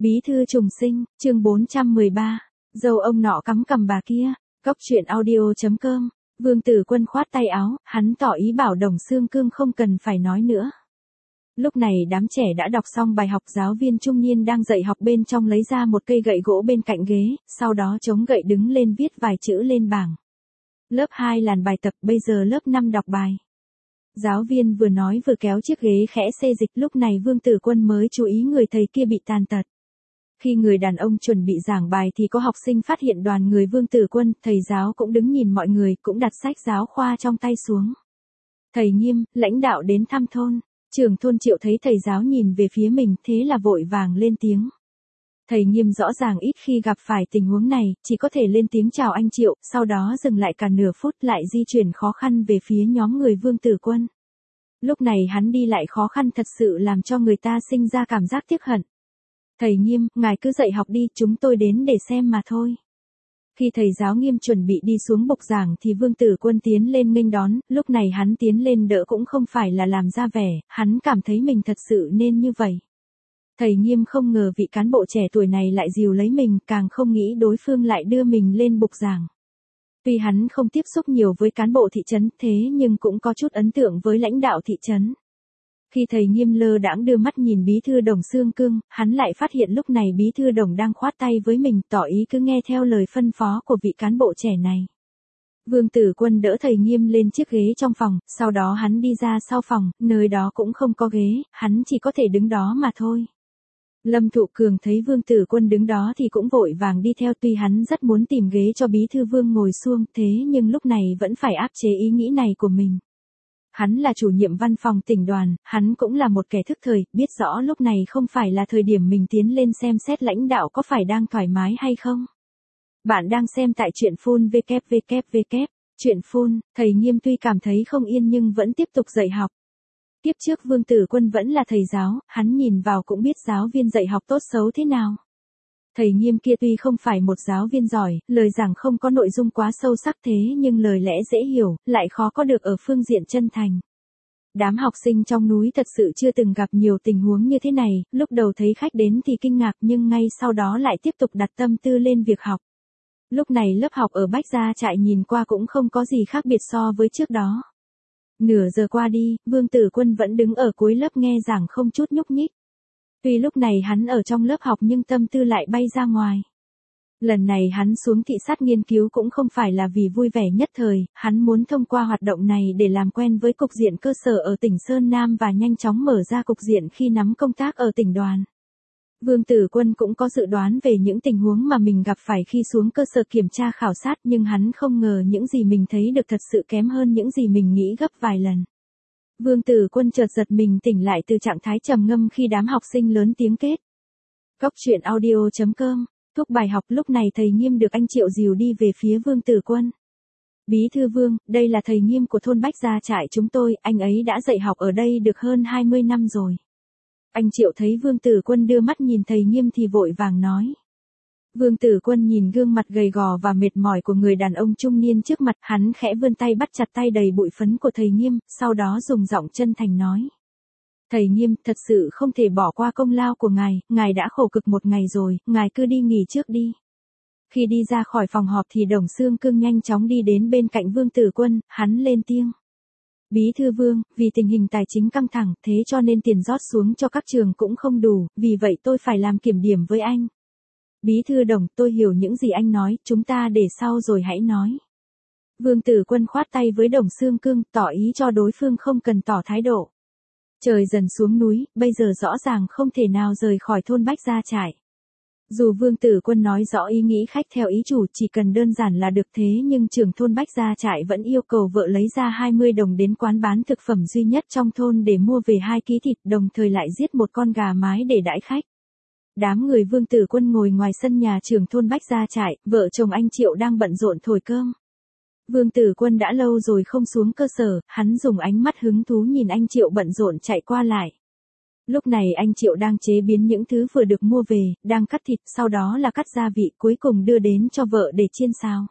Bí thư trùng sinh, chương 413. Dâu ông nọ cắm cằm bà kia. Cóc truyện audio.com. Vương Tử Quân khoát tay áo, hắn tỏ ý bảo Đồng Xương Cương không cần phải nói nữa. Lúc này đám trẻ đã đọc xong bài học, giáo viên trung niên đang dạy học bên trong lấy ra một cây gậy gỗ bên cạnh ghế, sau đó chống gậy đứng lên viết vài chữ lên bảng. Lớp 2 làm bài tập, bây giờ lớp 5 đọc bài. Giáo viên vừa nói vừa kéo chiếc ghế khẽ xê dịch, lúc này Vương Tử Quân mới chú ý người thầy kia bị tàn tật. Khi người đàn ông chuẩn bị giảng bài thì có học sinh phát hiện đoàn người Vương Tử Quân, thầy giáo cũng đứng nhìn mọi người, cũng đặt sách giáo khoa trong tay xuống. Thầy Nghiêm, lãnh đạo đến thăm thôn. Trưởng thôn Triệu thấy thầy giáo nhìn về phía mình, thế là vội vàng lên tiếng. Thầy Nghiêm rõ ràng ít khi gặp phải tình huống này, chỉ có thể lên tiếng chào anh Triệu, sau đó dừng lại cả nửa phút lại di chuyển khó khăn về phía nhóm người Vương Tử Quân. Lúc này hắn đi lại khó khăn thật sự làm cho người ta sinh ra cảm giác tiếc hận. Thầy Nghiêm, ngài cứ dạy học đi, chúng tôi đến để xem mà thôi. Khi thầy giáo Nghiêm chuẩn bị đi xuống bục giảng thì Vương Tử Quân tiến lên nghênh đón, lúc này hắn tiến lên đỡ cũng không phải là làm ra vẻ, hắn cảm thấy mình thật sự nên như vậy. Thầy Nghiêm không ngờ vị cán bộ trẻ tuổi này lại dìu lấy mình, càng không nghĩ đối phương lại đưa mình lên bục giảng. Tuy hắn không tiếp xúc nhiều với cán bộ thị trấn, thế nhưng cũng có chút ấn tượng với lãnh đạo thị trấn. Khi thầy Nghiêm lơ đãng đưa mắt nhìn bí thư Đồng Xương Cương, hắn lại phát hiện lúc này bí thư Đồng đang khoát tay với mình, tỏ ý cứ nghe theo lời phân phó của vị cán bộ trẻ này. Vương Tử Quân đỡ thầy Nghiêm lên chiếc ghế trong phòng, sau đó hắn đi ra sau phòng, nơi đó cũng không có ghế, hắn chỉ có thể đứng đó mà thôi. Lâm Thụ Cường thấy Vương Tử Quân đứng đó thì cũng vội vàng đi theo, tuy hắn rất muốn tìm ghế cho bí thư Vương ngồi xuống, thế nhưng lúc này vẫn phải áp chế ý nghĩ này của mình. Hắn là chủ nhiệm văn phòng tỉnh đoàn, hắn cũng là một kẻ thức thời, biết rõ lúc này không phải là thời điểm mình tiến lên xem xét lãnh đạo có phải đang thoải mái hay không. Bạn đang xem tại truyện phun www. Truyện phun, thầy Nghiêm tuy cảm thấy không yên nhưng vẫn tiếp tục dạy học. Tiếp trước Vương Tử Quân vẫn là thầy giáo, hắn nhìn vào cũng biết giáo viên dạy học tốt xấu thế nào. Thầy Nghiêm kia tuy không phải một giáo viên giỏi, lời giảng không có nội dung quá sâu sắc thế nhưng lời lẽ dễ hiểu, lại khó có được ở phương diện chân thành. Đám học sinh trong núi thật sự chưa từng gặp nhiều tình huống như thế này, lúc đầu thấy khách đến thì kinh ngạc nhưng ngay sau đó lại tiếp tục đặt tâm tư lên việc học. Lúc này lớp học ở Bách Gia Trại nhìn qua cũng không có gì khác biệt so với trước đó. Nửa giờ qua đi, Vương Tử Quân vẫn đứng ở cuối lớp nghe giảng không chút nhúc nhích. Tuy lúc này hắn ở trong lớp học nhưng tâm tư lại bay ra ngoài. Lần này hắn xuống thị sát nghiên cứu cũng không phải là vì vui vẻ nhất thời, hắn muốn thông qua hoạt động này để làm quen với cục diện cơ sở ở tỉnh Sơn Nam và nhanh chóng mở ra cục diện khi nắm công tác ở tỉnh đoàn. Vương Tử Quân cũng có dự đoán về những tình huống mà mình gặp phải khi xuống cơ sở kiểm tra khảo sát nhưng hắn không ngờ những gì mình thấy được thật sự kém hơn những gì mình nghĩ gấp vài lần. Vương Tử Quân chợt giật mình tỉnh lại từ trạng thái trầm ngâm khi đám học sinh lớn tiếng kết. Cóc truyện audio.com. Thúc bài học, lúc này thầy Nghiêm được anh Triệu dìu đi về phía Vương Tử Quân. Bí thư Vương, đây là thầy Nghiêm của thôn Bách Gia Trại chúng tôi, anh ấy đã dạy học ở đây được hơn 20 năm rồi. Anh Triệu thấy Vương Tử Quân đưa mắt nhìn thầy Nghiêm thì vội vàng nói. Vương Tử Quân nhìn gương mặt gầy gò và mệt mỏi của người đàn ông trung niên trước mặt, hắn khẽ vươn tay bắt chặt tay đầy bụi phấn của thầy Nghiêm, sau đó dùng giọng chân thành nói. Thầy Nghiêm, thật sự không thể bỏ qua công lao của ngài đã khổ cực một ngày rồi, ngài cứ đi nghỉ trước đi. Khi đi ra khỏi phòng họp thì Đồng Xương Cương nhanh chóng đi đến bên cạnh Vương Tử Quân, hắn lên tiếng. Bí thư Vương, vì tình hình tài chính căng thẳng, thế cho nên tiền rót xuống cho các trường cũng không đủ, vì vậy tôi phải làm kiểm điểm với anh. Bí thư Đồng, tôi hiểu những gì anh nói, chúng ta để sau rồi hãy nói. Vương Tử Quân khoát tay với Đồng Xương Cương, tỏ ý cho đối phương không cần tỏ thái độ. Trời dần xuống núi, bây giờ rõ ràng không thể nào rời khỏi thôn Bách Gia Trại. Dù Vương Tử Quân nói rõ ý nghĩ khách theo ý chủ chỉ cần đơn giản là được thế nhưng trưởng thôn Bách Gia Trại vẫn yêu cầu vợ lấy ra 20 đồng đến quán bán thực phẩm duy nhất trong thôn để mua về 2 ký thịt, đồng thời lại giết một con gà mái để đãi khách. Đám người Vương Tử Quân ngồi ngoài sân nhà trưởng thôn Bách Gia Trại, vợ chồng anh Triệu đang bận rộn thổi cơm. Vương Tử Quân đã lâu rồi không xuống cơ sở, hắn dùng ánh mắt hứng thú nhìn anh Triệu bận rộn chạy qua lại. Lúc này anh Triệu đang chế biến những thứ vừa được mua về, đang cắt thịt, sau đó là cắt gia vị, cuối cùng đưa đến cho vợ để chiên xào.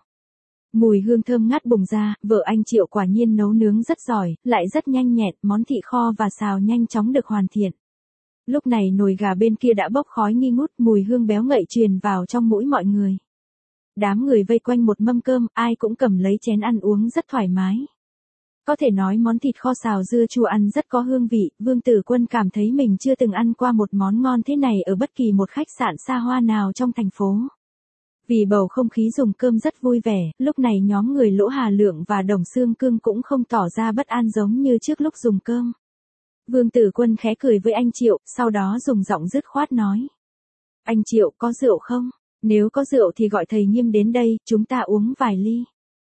Mùi hương thơm ngát bùng ra, vợ anh Triệu quả nhiên nấu nướng rất giỏi, lại rất nhanh nhẹn, món thịt kho và xào nhanh chóng được hoàn thiện. Lúc này nồi gà bên kia đã bốc khói nghi ngút, mùi hương béo ngậy truyền vào trong mũi mọi người. Đám người vây quanh một mâm cơm, ai cũng cầm lấy chén ăn uống rất thoải mái. Có thể nói món thịt kho xào dưa chua ăn rất có hương vị, Vương Tử Quân cảm thấy mình chưa từng ăn qua một món ngon thế này ở bất kỳ một khách sạn xa hoa nào trong thành phố. Vì bầu không khí dùng cơm rất vui vẻ, lúc này nhóm người Lỗ Hà Lượng và Đồng Xương Cương cũng không tỏ ra bất an giống như trước lúc dùng cơm. Vương Tử Quân khẽ cười với anh Triệu, sau đó dùng giọng dứt khoát nói. Anh Triệu, có rượu không? Nếu có rượu thì gọi thầy Nghiêm đến đây, chúng ta uống vài ly.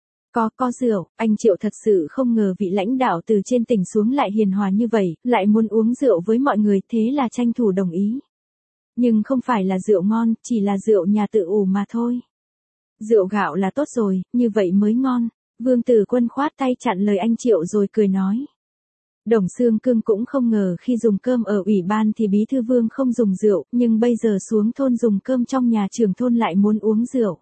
Có rượu, anh Triệu thật sự không ngờ vị lãnh đạo từ trên tỉnh xuống lại hiền hòa như vậy, lại muốn uống rượu với mọi người, thế là tranh thủ đồng ý. Nhưng không phải là rượu ngon, chỉ là rượu nhà tự ủ mà thôi. Rượu gạo là tốt rồi, như vậy mới ngon. Vương Tử Quân khoát tay chặn lời anh Triệu rồi cười nói. Đồng Xương Cương cũng không ngờ khi dùng cơm ở ủy ban thì bí thư Vương không dùng rượu, nhưng bây giờ xuống thôn dùng cơm trong nhà trưởng thôn lại muốn uống rượu.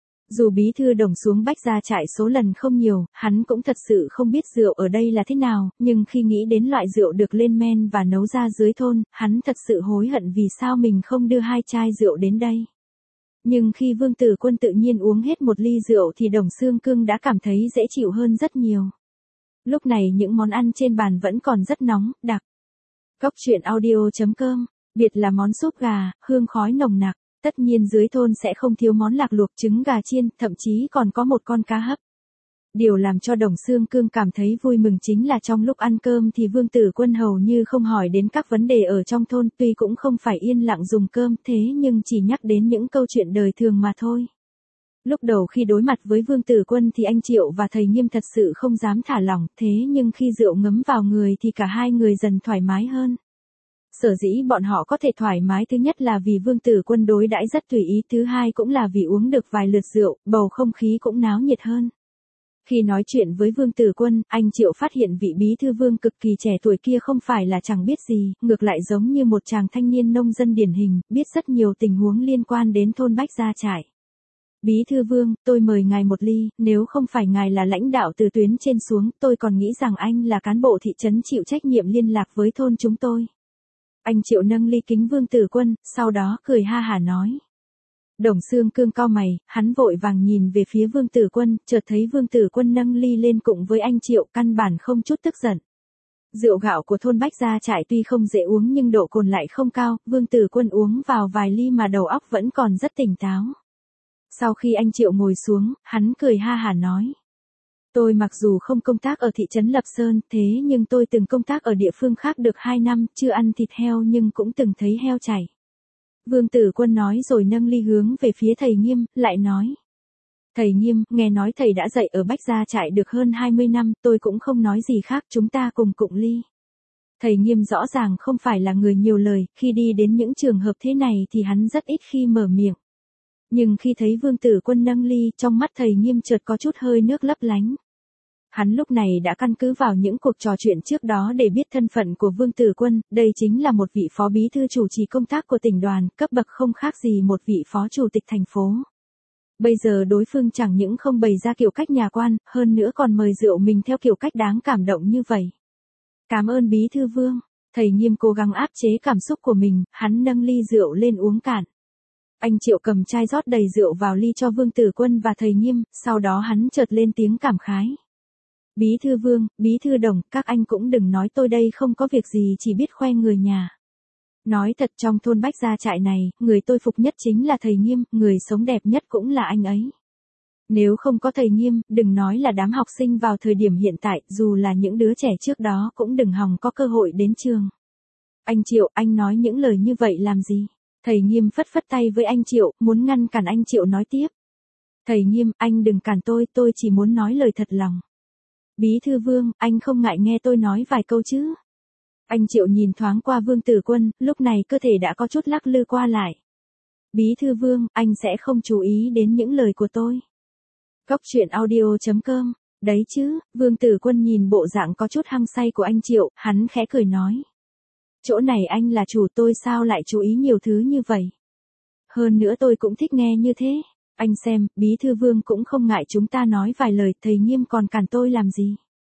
Dù bí thư Đồng xuống Bách Gia Trại số lần không nhiều, hắn cũng thật sự không biết rượu ở đây là thế nào, nhưng khi nghĩ đến loại rượu được lên men và nấu ra dưới thôn, hắn thật sự hối hận vì sao mình không đưa 2 chai rượu đến đây. Nhưng khi Vương Tử Quân tự nhiên uống hết một ly rượu thì Đồng Xương Cương đã cảm thấy dễ chịu hơn rất nhiều. Lúc này những món ăn trên bàn vẫn còn rất nóng, đặc. Cốc truyện audio.com, biệt là món súp gà, hương khói nồng nặc. Tất nhiên dưới thôn sẽ không thiếu món lạc luộc, trứng gà chiên, thậm chí còn có một con cá hấp. Điều làm cho Đồng Xương Cương cảm thấy vui mừng chính là trong lúc ăn cơm thì Vương Tử Quân hầu như không hỏi đến các vấn đề ở trong thôn, tuy cũng không phải yên lặng dùng cơm thế nhưng chỉ nhắc đến những câu chuyện đời thường mà thôi. Lúc đầu khi đối mặt với Vương Tử Quân thì anh Triệu và thầy Nghiêm thật sự không dám thả lỏng, thế nhưng khi rượu ngấm vào người thì cả hai người dần thoải mái hơn. Sở dĩ bọn họ có thể thoải mái thứ nhất là vì Vương Tử Quân đối đãi rất tùy ý, thứ hai cũng là vì uống được vài lượt rượu, bầu không khí cũng náo nhiệt hơn. Khi nói chuyện với Vương Tử Quân, anh Triệu phát hiện vị bí thư Vương cực kỳ trẻ tuổi kia không phải là chẳng biết gì, ngược lại giống như một chàng thanh niên nông dân điển hình, biết rất nhiều tình huống liên quan đến thôn Bách Gia Trại. Bí thư Vương, tôi mời ngài một ly, nếu không phải ngài là lãnh đạo từ tuyến trên xuống, tôi còn nghĩ rằng anh là cán bộ thị trấn chịu trách nhiệm liên lạc với thôn chúng tôi. Anh Triệu nâng ly kính Vương Tử Quân, sau đó cười ha hả nói. Đồng Xương Cương cau mày, hắn vội vàng nhìn về phía Vương Tử Quân, chợt thấy Vương Tử Quân nâng ly lên cùng với anh Triệu, căn bản không chút tức giận. Rượu gạo của thôn Bách Gia Trại tuy không dễ uống nhưng độ cồn lại không cao, Vương Tử Quân uống vào vài ly mà đầu óc vẫn còn rất tỉnh táo. Sau khi anh Triệu ngồi xuống, hắn cười ha hả nói. Tôi mặc dù không công tác ở thị trấn Lập Sơn, thế nhưng tôi từng công tác ở địa phương khác được 2 năm, chưa ăn thịt heo nhưng cũng từng thấy heo chảy. Vương Tử Quân nói rồi nâng ly hướng về phía thầy Nghiêm, lại nói. Thầy Nghiêm, nghe nói thầy đã dạy ở Bách Gia Trại được hơn 20 năm, tôi cũng không nói gì khác, chúng ta cùng cụng ly. Thầy Nghiêm rõ ràng không phải là người nhiều lời, khi đi đến những trường hợp thế này thì hắn rất ít khi mở miệng. Nhưng khi thấy Vương Tử Quân nâng ly, trong mắt thầy Nghiêm chợt có chút hơi nước lấp lánh. Hắn lúc này đã căn cứ vào những cuộc trò chuyện trước đó để biết thân phận của Vương Tử Quân, đây chính là một vị phó bí thư chủ trì công tác của tỉnh đoàn, cấp bậc không khác gì một vị phó chủ tịch thành phố. Bây giờ đối phương chẳng những không bày ra kiểu cách nhà quan, hơn nữa còn mời rượu mình theo kiểu cách đáng cảm động như vậy. Cảm ơn bí thư Vương, thầy Nghiêm cố gắng áp chế cảm xúc của mình, hắn nâng ly rượu lên uống cạn. Anh Triệu cầm chai rót đầy rượu vào ly cho Vương Tử Quân và thầy Nghiêm, sau đó hắn chợt lên tiếng cảm khái. Bí thư Vương, bí thư Đồng, các anh cũng đừng nói tôi đây không có việc gì chỉ biết khoe người nhà. Nói thật trong thôn Bách Gia Trại này, người tôi phục nhất chính là thầy Nghiêm, người sống đẹp nhất cũng là anh ấy. Nếu không có thầy Nghiêm, đừng nói là đám học sinh vào thời điểm hiện tại, dù là những đứa trẻ trước đó cũng đừng hòng có cơ hội đến trường. Anh Triệu, anh nói những lời như vậy làm gì? Thầy Nghiêm phất phất tay với anh Triệu, muốn ngăn cản anh Triệu nói tiếp. Thầy Nghiêm, anh đừng cản tôi chỉ muốn nói lời thật lòng. Bí thư Vương, anh không ngại nghe tôi nói vài câu chứ? Anh Triệu nhìn thoáng qua Vương Tử Quân, lúc này cơ thể đã có chút lắc lư qua lại. Bí thư Vương, anh sẽ không chú ý đến những lời của tôi. Cốc truyện audio.com, đấy chứ, Vương Tử Quân nhìn bộ dạng có chút hăng say của anh Triệu, hắn khẽ cười nói. Chỗ này anh là chủ tôi sao lại chú ý nhiều thứ như vậy? Hơn nữa tôi cũng thích nghe như thế. Anh xem, bí thư Vương cũng không ngại chúng ta nói vài lời, thầy Nghiêm còn cản tôi làm gì?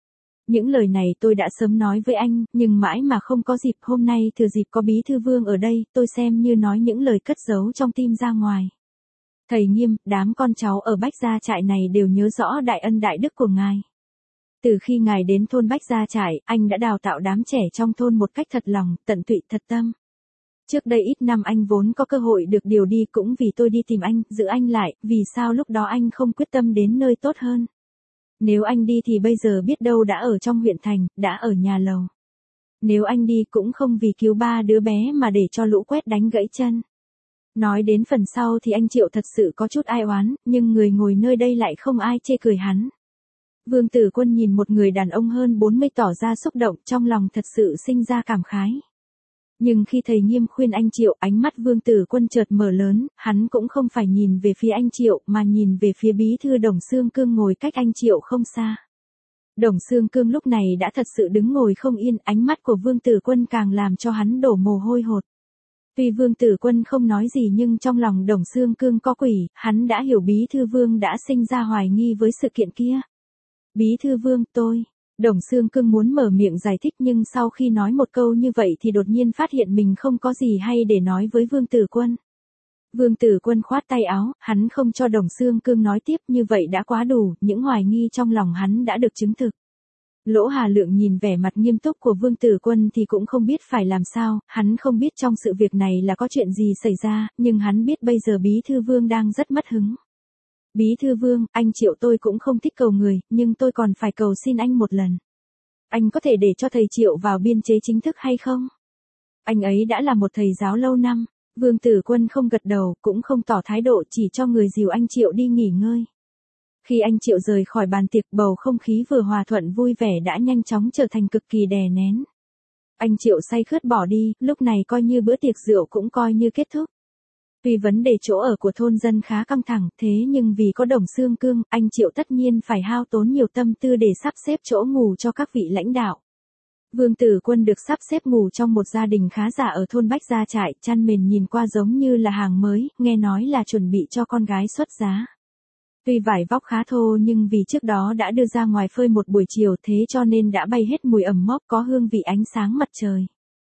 Những lời này tôi đã sớm nói với anh, nhưng mãi mà không có dịp. Hôm nay thừa dịp có bí thư Vương ở đây, tôi xem như nói những lời cất giấu trong tim ra ngoài. Thầy Nghiêm, đám con cháu ở Bách Gia Trại này đều nhớ rõ đại ân đại đức của ngài. Từ khi ngài đến thôn Bách Gia Trại, anh đã đào tạo đám trẻ trong thôn một cách thật lòng, tận tụy, thật tâm. Trước đây ít năm anh vốn có cơ hội được điều đi cũng vì tôi đi tìm anh, giữ anh lại, vì sao lúc đó anh không quyết tâm đến nơi tốt hơn. Nếu anh đi thì bây giờ biết đâu đã ở trong huyện thành, đã ở nhà lầu. Nếu anh đi cũng không vì cứu 3 đứa bé mà để cho lũ quét đánh gãy chân. Nói đến phần sau thì anh Triệu thật sự có chút ai oán, nhưng người ngồi nơi đây lại không ai chê cười hắn. Vương Tử Quân nhìn một người đàn ông hơn 40 tỏ ra xúc động, trong lòng thật sự sinh ra cảm khái. Nhưng khi thầy Nghiêm khuyên anh Triệu, ánh mắt Vương Tử Quân chợt mở lớn, hắn cũng không phải nhìn về phía anh Triệu mà nhìn về phía bí thư Đồng Xương Cương ngồi cách anh Triệu không xa. Đồng Xương Cương lúc này đã thật sự đứng ngồi không yên, ánh mắt của Vương Tử Quân càng làm cho hắn đổ mồ hôi hột. Tuy Vương Tử Quân không nói gì nhưng trong lòng Đồng Xương Cương có quỷ, hắn đã hiểu bí thư Vương đã sinh ra hoài nghi với sự kiện kia. Bí thư Vương, tôi. Đồng Xương Cương muốn mở miệng giải thích nhưng sau khi nói một câu như vậy thì đột nhiên phát hiện mình không có gì hay để nói với Vương Tử Quân. Vương Tử Quân khoát tay áo, hắn không cho Đồng Xương Cương nói tiếp, như vậy đã quá đủ, những hoài nghi trong lòng hắn đã được chứng thực. Lỗ Hà Lượng nhìn vẻ mặt nghiêm túc của Vương Tử Quân thì cũng không biết phải làm sao, hắn không biết trong sự việc này là có chuyện gì xảy ra, nhưng hắn biết bây giờ bí thư Vương đang rất mất hứng. Bí thư Vương, anh Triệu tôi cũng không thích cầu người, nhưng tôi còn phải cầu xin anh một lần. Anh có thể để cho thầy Triệu vào biên chế chính thức hay không? Anh ấy đã là một thầy giáo lâu năm. Vương Tử Quân không gật đầu, cũng không tỏ thái độ, chỉ cho người dìu anh Triệu đi nghỉ ngơi. Khi anh Triệu rời khỏi bàn tiệc, bầu không khí vừa hòa thuận vui vẻ đã nhanh chóng trở thành cực kỳ đè nén. Anh Triệu say khướt bỏ đi, lúc này coi như bữa tiệc rượu cũng coi như kết thúc. Vì vấn đề chỗ ở của thôn dân khá căng thẳng, thế nhưng vì có Đồng Xương Cương, anh Triệu tất nhiên phải hao tốn nhiều tâm tư để sắp xếp chỗ ngủ cho các vị lãnh đạo. Vương Tử Quân được sắp xếp ngủ trong một gia đình khá giả ở thôn Bách Gia Trại, chăn mền nhìn qua giống như là hàng mới, nghe nói là chuẩn bị cho con gái xuất giá. Tuy vải vóc khá thô nhưng vì trước đó đã đưa ra ngoài phơi một buổi chiều thế cho nên đã bay hết mùi ẩm mốc, có hương vị ánh sáng mặt trời.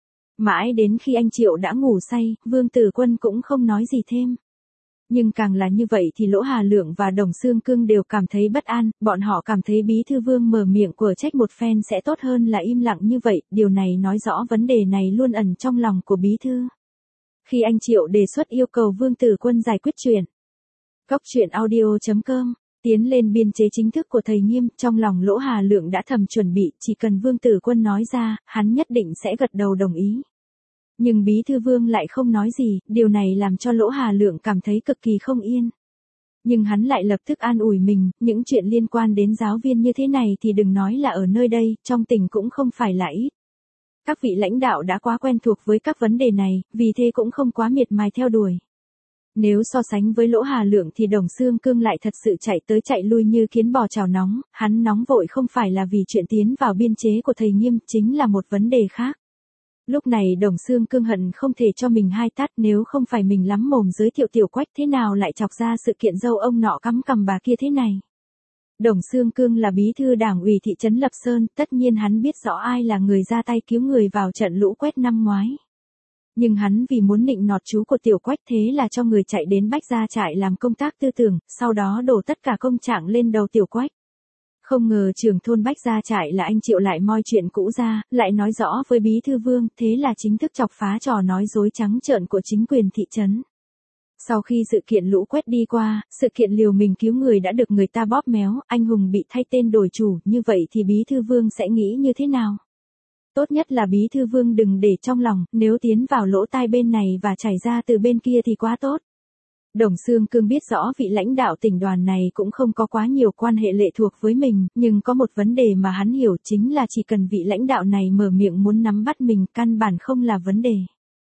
Mãi đến khi anh Triệu đã ngủ say, Vương Tử Quân cũng không nói gì thêm. Nhưng càng là như vậy thì Lỗ Hà Lượng và Đồng Xương Cương đều cảm thấy bất an, bọn họ cảm thấy bí thư Vương mở miệng của trách một phen sẽ tốt hơn là im lặng như vậy, điều này nói rõ vấn đề này luôn ẩn trong lòng của bí thư. Khi anh Triệu đề xuất yêu cầu Vương Tử Quân giải quyết chuyện, Cốc truyện audio.com, tiến lên biên chế chính thức của thầy Nghiêm, trong lòng Lỗ Hà Lượng đã thầm chuẩn bị, chỉ cần Vương Tử Quân nói ra, hắn nhất định sẽ gật đầu đồng ý. Nhưng bí thư Vương lại không nói gì, điều này làm cho Lỗ Hà Lượng cảm thấy cực kỳ không yên. Nhưng hắn lại lập tức an ủi mình, những chuyện liên quan đến giáo viên như thế này thì đừng nói là ở nơi đây, trong tỉnh cũng không phải là ít. Các vị lãnh đạo đã quá quen thuộc với các vấn đề này, vì thế cũng không quá miệt mài theo đuổi. Nếu so sánh với Lỗ Hà Lượng thì Đồng Xương Cương lại thật sự chạy tới chạy lui như kiến bò chảo nóng, hắn nóng vội không phải là vì chuyện tiến vào biên chế của thầy Nghiêm, chính là một vấn đề khác. Lúc này Đồng Xương Cương hận không thể cho mình hai tát, nếu không phải mình lắm mồm giới thiệu Tiểu Quách thế nào lại chọc ra sự kiện dâu ông nọ cắm cằm bà kia thế này. Đồng Xương Cương là bí thư đảng ủy thị trấn Lập Sơn, tất nhiên hắn biết rõ ai là người ra tay cứu người vào trận lũ quét năm ngoái. Nhưng hắn vì muốn nịnh nọt chú của Tiểu Quách thế là cho người chạy đến Bách Gia Trại làm công tác tư tưởng, sau đó đổ tất cả công trạng lên đầu Tiểu Quách. Không ngờ trưởng thôn Bách Gia Trại là anh Triệu lại moi chuyện cũ ra, lại nói rõ với bí thư Vương, thế là chính thức chọc phá trò nói dối trắng trợn của chính quyền thị trấn. Sau khi sự kiện lũ quét đi qua, sự kiện liều mình cứu người đã được người ta bóp méo, anh hùng bị thay tên đổi chủ, như vậy thì bí thư Vương sẽ nghĩ như thế nào? Tốt nhất là bí thư Vương đừng để trong lòng, nếu tiến vào lỗ tai bên này và chảy ra từ bên kia thì quá tốt. Đồng Xương Cương biết rõ vị lãnh đạo tỉnh đoàn này cũng không có quá nhiều quan hệ lệ thuộc với mình, nhưng có một vấn đề mà hắn hiểu chính là chỉ cần vị lãnh đạo này mở miệng muốn nắm bắt mình căn bản không là vấn đề.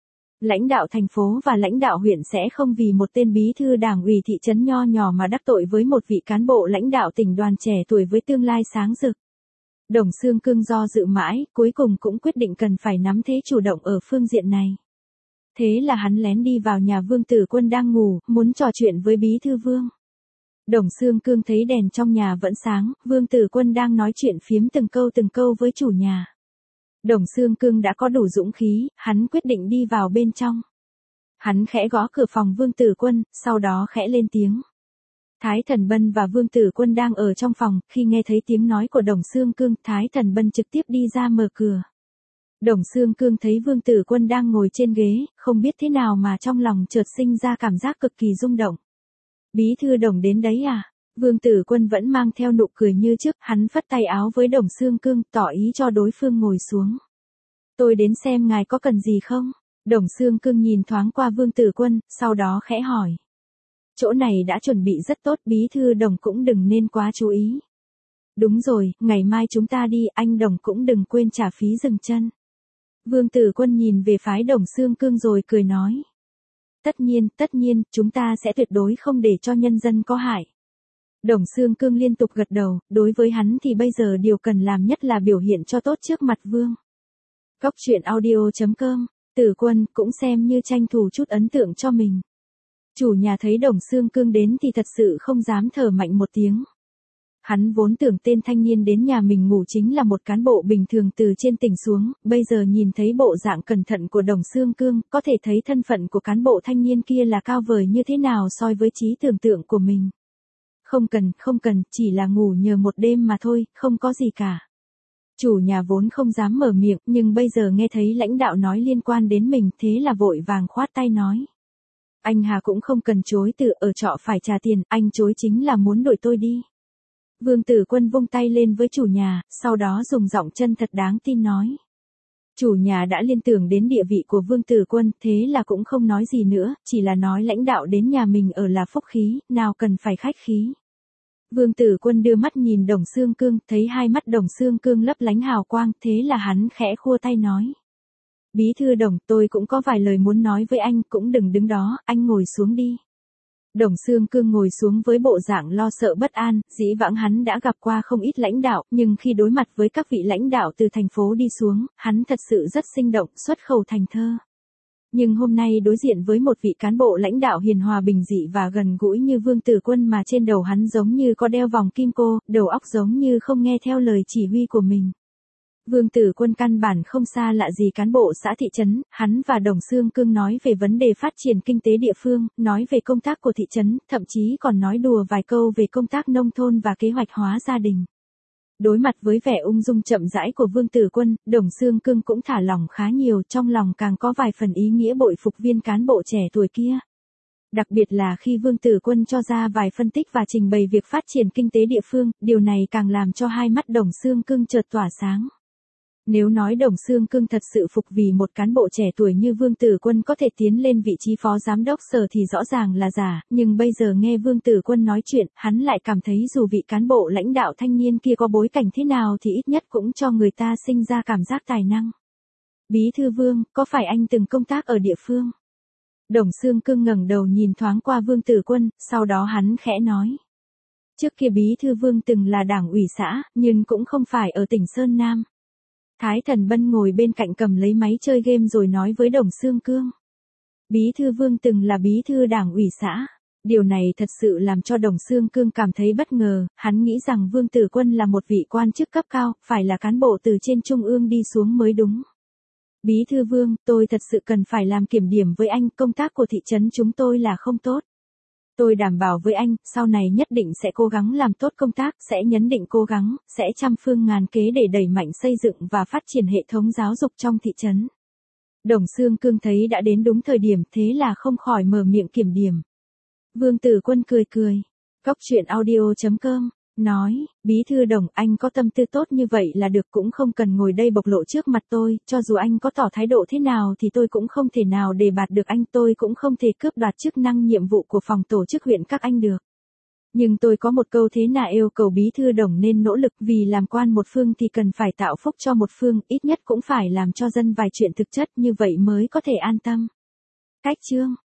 Lãnh đạo thành phố và lãnh đạo huyện sẽ không vì một tên bí thư đảng ủy thị trấn nho nhỏ mà đắc tội với một vị cán bộ lãnh đạo tỉnh đoàn trẻ tuổi với tương lai sáng rực. Đồng Xương Cương do dự mãi, cuối cùng cũng quyết định cần phải nắm thế chủ động ở phương diện này. Thế là hắn lén đi vào nhà Vương Tử Quân đang ngủ, muốn trò chuyện với bí thư Vương. Đồng Xương Cương thấy đèn trong nhà vẫn sáng, Vương Tử Quân đang nói chuyện phiếm từng câu với chủ nhà. Đồng Xương Cương đã có đủ dũng khí, hắn quyết định đi vào bên trong. Hắn khẽ gõ cửa phòng Vương Tử Quân, sau đó khẽ lên tiếng. Thái Thần Bân và Vương Tử Quân đang ở trong phòng, khi nghe thấy tiếng nói của Đồng Xương Cương, Thái Thần Bân trực tiếp đi ra mở cửa. Đồng Xương Cương thấy Vương Tử Quân đang ngồi trên ghế, không biết thế nào mà trong lòng chợt sinh ra cảm giác cực kỳ rung động. Bí thư Đồng đến đấy à? Vương Tử Quân vẫn mang theo nụ cười như trước, hắn phất tay áo với Đồng Xương Cương, tỏ ý cho đối phương ngồi xuống. Tôi đến xem ngài có cần gì không? Đồng Xương Cương nhìn thoáng qua Vương Tử Quân, sau đó khẽ hỏi. Chỗ này đã chuẩn bị rất tốt, Bí thư Đồng cũng đừng nên quá chú ý. Đúng rồi, ngày mai chúng ta đi, anh Đồng cũng đừng quên trả phí dừng chân. Vương Tử Quân nhìn về phái Đồng Xương Cương rồi cười nói. Tất nhiên, chúng ta sẽ tuyệt đối không để cho nhân dân có hại. Đồng Xương Cương liên tục gật đầu, đối với hắn thì bây giờ điều cần làm nhất là biểu hiện cho tốt trước mặt Vương. Cóc truyện audio.com, Tử Quân cũng xem như tranh thủ chút ấn tượng cho mình. Chủ nhà thấy Đồng Xương Cương đến thì thật sự không dám thở mạnh một tiếng. Hắn vốn tưởng tên thanh niên đến nhà mình ngủ chính là một cán bộ bình thường từ trên tỉnh xuống, bây giờ nhìn thấy bộ dạng cẩn thận của Đồng Xương Cương, có thể thấy thân phận của cán bộ thanh niên kia là cao vời như thế nào so với trí tưởng tượng của mình. Không cần, chỉ là ngủ nhờ một đêm mà thôi, không có gì cả. Chủ nhà vốn không dám mở miệng, nhưng bây giờ nghe thấy lãnh đạo nói liên quan đến mình, thế là vội vàng khoát tay nói. Anh Hà cũng không cần chối từ, ở trọ phải trả tiền, anh chối chính là muốn đuổi tôi đi. Vương Tử Quân vung tay lên với chủ nhà, sau đó dùng giọng chân thật đáng tin nói. Chủ nhà đã liên tưởng đến địa vị của Vương Tử Quân, thế là cũng không nói gì nữa, chỉ là nói lãnh đạo đến nhà mình ở là phúc khí, nào cần phải khách khí. Vương Tử Quân đưa mắt nhìn Đồng Xương Cương, thấy hai mắt Đồng Xương Cương lấp lánh hào quang, thế là hắn khẽ khua tay nói. Bí thư Đồng, tôi cũng có vài lời muốn nói với anh, cũng đừng đứng đó, anh ngồi xuống đi. Đồng Xương Cương ngồi xuống với bộ dạng lo sợ bất an, dĩ vãng hắn đã gặp qua không ít lãnh đạo, nhưng khi đối mặt với các vị lãnh đạo từ thành phố đi xuống, hắn thật sự rất sinh động, xuất khẩu thành thơ. Nhưng hôm nay đối diện với một vị cán bộ lãnh đạo hiền hòa bình dị và gần gũi như Vương Tử Quân mà trên đầu hắn giống như có đeo vòng kim cô, đầu óc giống như không nghe theo lời chỉ huy của mình. Vương Tử Quân căn bản không xa lạ gì cán bộ xã thị trấn, hắn và Đồng Xương Cương nói về vấn đề phát triển kinh tế địa phương, nói về công tác của thị trấn, thậm chí còn nói đùa vài câu về công tác nông thôn và kế hoạch hóa gia đình. Đối mặt với vẻ ung dung chậm rãi của Vương Tử Quân, Đồng Xương Cương cũng thả lỏng khá nhiều, trong lòng càng có vài phần ý nghĩa bội phục viên cán bộ trẻ tuổi kia. Đặc biệt là khi Vương Tử Quân cho ra vài phân tích và trình bày việc phát triển kinh tế địa phương, điều này càng làm cho hai mắt Đồng Xương Cương chợt tỏa sáng. Nếu nói Đồng Xương Cương thật sự phục vì một cán bộ trẻ tuổi như Vương Tử Quân có thể tiến lên vị trí phó giám đốc sở thì rõ ràng là giả, nhưng bây giờ nghe Vương Tử Quân nói chuyện, hắn lại cảm thấy dù vị cán bộ lãnh đạo thanh niên kia có bối cảnh thế nào thì ít nhất cũng cho người ta sinh ra cảm giác tài năng. Bí thư Vương, có phải anh từng công tác ở địa phương? Đồng Xương Cương ngẩng đầu nhìn thoáng qua Vương Tử Quân, sau đó hắn khẽ nói. Trước kia Bí thư Vương từng là đảng ủy xã, nhưng cũng không phải ở tỉnh Sơn Nam. Thái Thần Bân ngồi bên cạnh cầm lấy máy chơi game rồi nói với Đồng Xương Cương. Bí thư Vương từng là bí thư đảng ủy xã. Điều này thật sự làm cho Đồng Xương Cương cảm thấy bất ngờ, hắn nghĩ rằng Vương Tử Quân là một vị quan chức cấp cao, phải là cán bộ từ trên trung ương đi xuống mới đúng. Bí thư Vương, tôi thật sự cần phải làm kiểm điểm với anh, công tác của thị trấn chúng tôi là không tốt. Tôi đảm bảo với anh, sau này nhất định sẽ cố gắng làm tốt công tác, sẽ nhấn định cố gắng, sẽ trăm phương ngàn kế để đẩy mạnh xây dựng và phát triển hệ thống giáo dục trong thị trấn. Đồng Xương Cương thấy đã đến đúng thời điểm, thế là không khỏi mở miệng kiểm điểm. Vương Tử Quân cười. Cóc truyện audio.com, nói, Bí thư Đồng, anh có tâm tư tốt như vậy là được, cũng không cần ngồi đây bộc lộ trước mặt tôi, cho dù anh có tỏ thái độ thế nào thì tôi cũng không thể nào đề bạt được anh, tôi cũng không thể cướp đoạt chức năng nhiệm vụ của phòng tổ chức huyện các anh được. Nhưng tôi có một câu thế là yêu cầu Bí thư Đồng nên nỗ lực, vì làm quan một phương thì cần phải tạo phúc cho một phương, ít nhất cũng phải làm cho dân vài chuyện thực chất, như vậy mới có thể an tâm. Cách chương